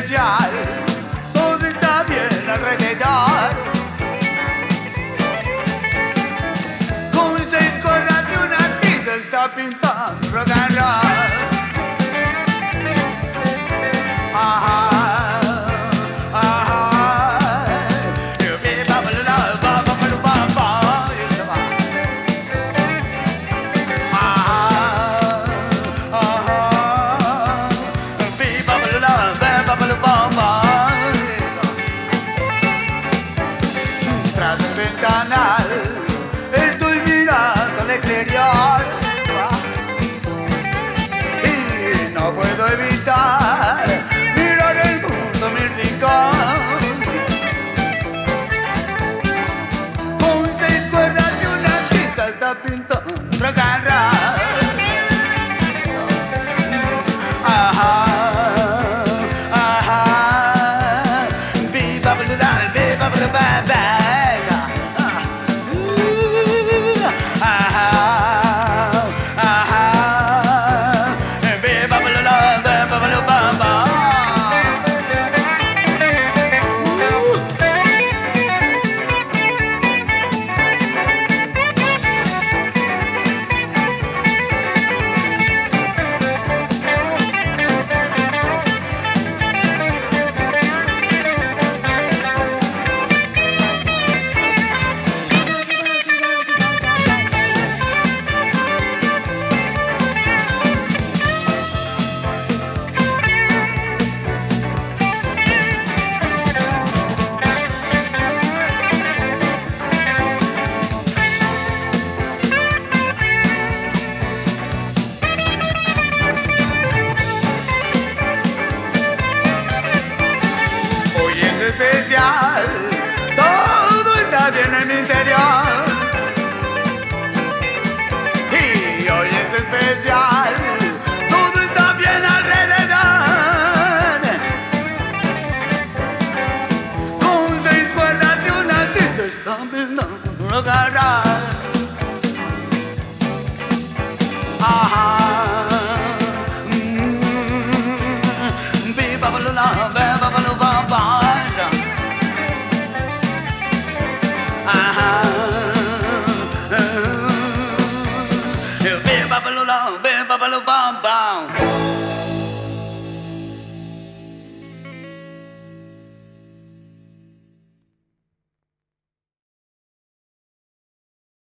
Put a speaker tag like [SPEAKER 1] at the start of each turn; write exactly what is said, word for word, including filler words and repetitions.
[SPEAKER 1] especial, todo está bien alrededor. Con seis cuerdas y una tiza está pintando rock and roll. Ajá. Tras el ventanal estoy mirando al exterior y no puedo evitar mirar el mundo, mi rincón. Con seis cuerdas y una tiza está pintando rock and roll. Ajá. Especial, todo está bien en mi interior. Y hoy es especial, todo está bien alrededor. Con seis cuerdas y una tiza está pintando rock and roll. Ajá. Mm-hmm. Viva la, viva la, viva la.